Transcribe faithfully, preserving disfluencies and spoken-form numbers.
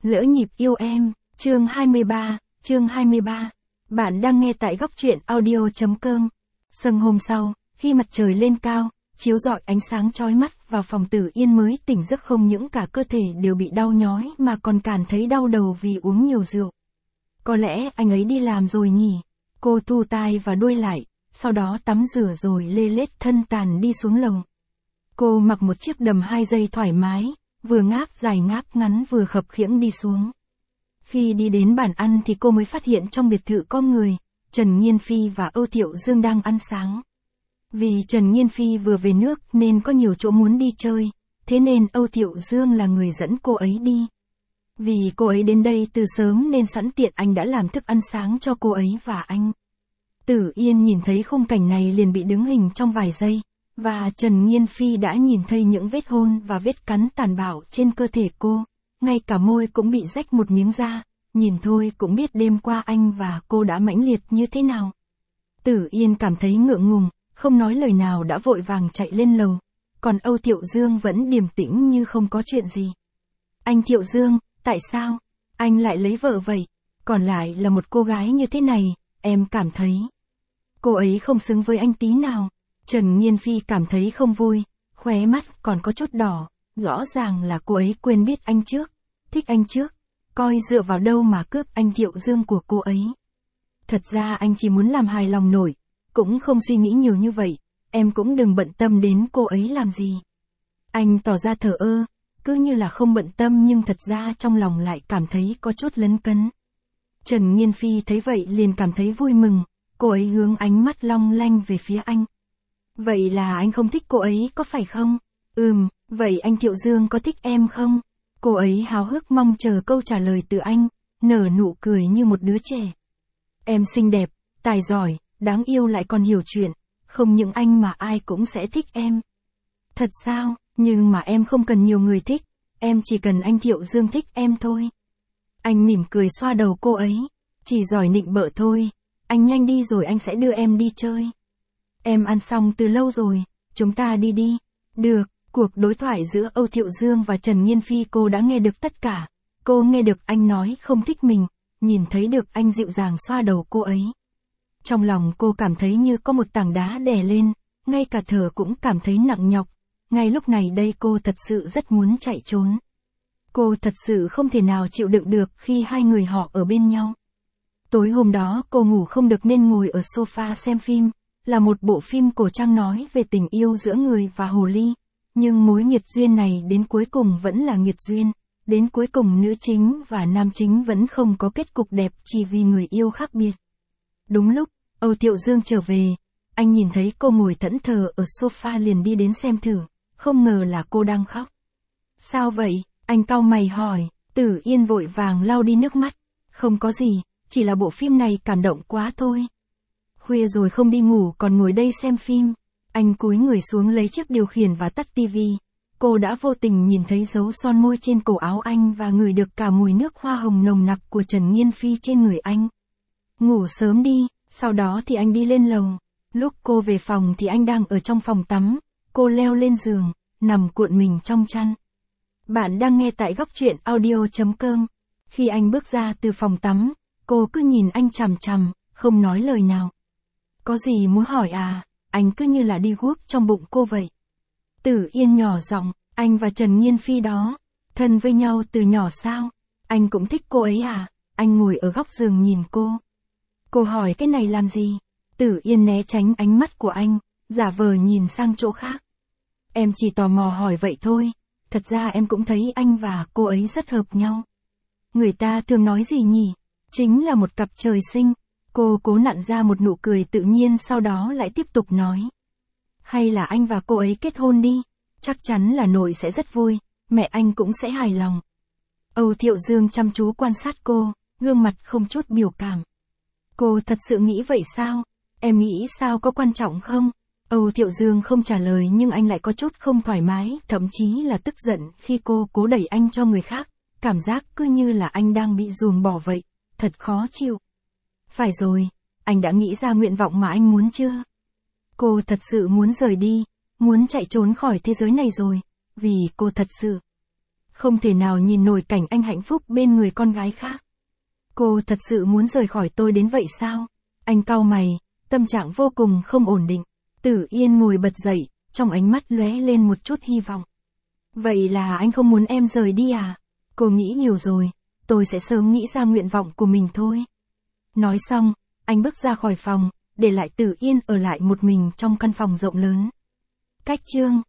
Lỡ nhịp yêu em, chương hai mươi ba, chương hai mươi ba. Bạn đang nghe tại góc truyện audio chấm com. Sâng hôm sau, khi mặt trời lên cao, chiếu rọi ánh sáng chói mắt vào phòng Tử Yên mới tỉnh giấc, không những cả cơ thể đều bị đau nhói mà còn cảm thấy đau đầu vì uống nhiều rượu. Có lẽ anh ấy đi làm rồi nhỉ? Cô thu tai và đuôi lại, sau đó tắm rửa rồi lê lết thân tàn đi xuống lầu. Cô mặc một chiếc đầm hai dây thoải mái, vừa ngáp dài ngáp ngắn vừa khập khiễng đi xuống. Khi đi đến bàn ăn thì cô mới phát hiện trong biệt thự có người, Trần Nghiên Phi và Âu Thiệu Dương đang ăn sáng. Vì Trần Nghiên Phi vừa về nước nên có nhiều chỗ muốn đi chơi, thế nên Âu Thiệu Dương là người dẫn cô ấy đi. Vì cô ấy đến đây từ sớm nên sẵn tiện anh đã làm thức ăn sáng cho cô ấy và anh. Tử Yên nhìn thấy khung cảnh này liền bị đứng hình trong vài giây, và Trần Nghiên Phi đã nhìn thấy những vết hôn và vết cắn tàn bạo trên cơ thể cô, ngay cả môi cũng bị rách một miếng da, nhìn thôi cũng biết đêm qua anh và cô đã mãnh liệt như thế nào. Tử Yên cảm thấy ngượng ngùng, không nói lời nào đã vội vàng chạy lên lầu, còn Âu Thiệu Dương vẫn điềm tĩnh như không có chuyện gì. Anh Thiệu Dương, tại sao anh lại lấy vợ vậy? Còn lại là một cô gái như thế này, em cảm thấy cô ấy không xứng với anh tí nào. Trần Nghiên Phi cảm thấy không vui, khóe mắt còn có chút đỏ, rõ ràng là cô ấy quên biết anh trước, thích anh trước, coi dựa vào đâu mà cướp anh Thiệu Dương của cô ấy. Thật ra anh chỉ muốn làm hài lòng nổi, cũng không suy nghĩ nhiều như vậy, em cũng đừng bận tâm đến cô ấy làm gì. Anh tỏ ra thờ ơ, cứ như là không bận tâm nhưng thật ra trong lòng lại cảm thấy có chút lấn cấn. Trần Nghiên Phi thấy vậy liền cảm thấy vui mừng, cô ấy hướng ánh mắt long lanh về phía anh. Vậy là anh không thích cô ấy có phải không? Ừm, vậy anh Thiệu Dương có thích em không? Cô ấy háo hức mong chờ câu trả lời từ anh, nở nụ cười như một đứa trẻ. Em xinh đẹp, tài giỏi, đáng yêu lại còn hiểu chuyện, không những anh mà ai cũng sẽ thích em. Thật sao? Nhưng mà em không cần nhiều người thích, em chỉ cần anh Thiệu Dương thích em thôi. Anh mỉm cười xoa đầu cô ấy, chỉ giỏi nịnh bợ thôi, anh nhanh đi rồi anh sẽ đưa em đi chơi. Em ăn xong từ lâu rồi, chúng ta đi đi. Được, cuộc đối thoại giữa Âu Thiệu Dương và Trần Nghiên Phi cô đã nghe được tất cả. Cô nghe được anh nói không thích mình, nhìn thấy được anh dịu dàng xoa đầu cô ấy. Trong lòng cô cảm thấy như có một tảng đá đè lên, ngay cả thở cũng cảm thấy nặng nhọc. Ngay lúc này đây cô thật sự rất muốn chạy trốn. Cô thật sự không thể nào chịu đựng được khi hai người họ ở bên nhau. Tối hôm đó cô ngủ không được nên ngồi ở sofa xem phim. Là một bộ phim cổ trang nói về tình yêu giữa người và hồ ly, nhưng mối nghiệt duyên này đến cuối cùng vẫn là nghiệt duyên, đến cuối cùng nữ chính và nam chính vẫn không có kết cục đẹp chỉ vì người yêu khác biệt. Đúng lúc, Âu Thiệu Dương trở về, anh nhìn thấy cô ngồi thẫn thờ ở sofa liền đi đến xem thử, không ngờ là cô đang khóc. Sao vậy? Anh cau mày hỏi. Tử Yên vội vàng lau đi nước mắt. Không có gì, chỉ là bộ phim này cảm động quá thôi. Khuya rồi không đi ngủ còn ngồi đây xem phim. Anh cúi người xuống lấy chiếc điều khiển và tắt tivi. Cô đã vô tình nhìn thấy dấu son môi trên cổ áo anh và ngửi được cả mùi nước hoa hồng nồng nặc của Trần Nghiên Phi trên người anh. Ngủ sớm đi, sau đó thì anh đi lên lầu. Lúc cô về phòng thì anh đang ở trong phòng tắm. Cô leo lên giường, nằm cuộn mình trong chăn. Bạn đang nghe tại góc truyện audio chấm com. Khi anh bước ra từ phòng tắm, cô cứ nhìn anh chằm chằm, không nói lời nào. Có gì muốn hỏi à? Anh cứ như là đi guốc trong bụng cô vậy. Tử Yên nhỏ giọng, anh và Trần Nghiên Phi đó, thân với nhau từ nhỏ sao? Anh cũng thích cô ấy à? Anh ngồi ở góc giường nhìn cô. Cô hỏi cái này làm gì? Tử Yên né tránh ánh mắt của anh, giả vờ nhìn sang chỗ khác. Em chỉ tò mò hỏi vậy thôi, thật ra em cũng thấy anh và cô ấy rất hợp nhau. Người ta thường nói gì nhỉ? Chính là một cặp trời sinh. Cô cố nặn ra một nụ cười tự nhiên sau đó lại tiếp tục nói. Hay là anh và cô ấy kết hôn đi, chắc chắn là nội sẽ rất vui, mẹ anh cũng sẽ hài lòng. Âu Thiệu Dương chăm chú quan sát cô, gương mặt không chút biểu cảm. Cô thật sự nghĩ vậy sao? Em nghĩ sao có quan trọng không? Âu Thiệu Dương không trả lời nhưng anh lại có chút không thoải mái, thậm chí là tức giận khi cô cố đẩy anh cho người khác, cảm giác cứ như là anh đang bị ruồng bỏ vậy, thật khó chịu. Phải rồi, anh đã nghĩ ra nguyện vọng mà anh muốn chưa? Cô thật sự muốn rời đi, muốn chạy trốn khỏi thế giới này rồi, vì cô thật sự Không thể nào nhìn nổi cảnh anh hạnh phúc bên người con gái khác. Cô thật sự muốn rời khỏi tôi đến vậy sao? Anh cau mày, tâm trạng vô cùng không ổn định. Tử Yên ngồi bật dậy, trong ánh mắt lóe lên một chút hy vọng. Vậy là anh không muốn em rời đi à? Cô nghĩ nhiều rồi, tôi sẽ sớm nghĩ ra nguyện vọng của mình thôi. Nói xong, anh bước ra khỏi phòng, để lại Tử Yên ở lại một mình trong căn phòng rộng lớn. Cách chương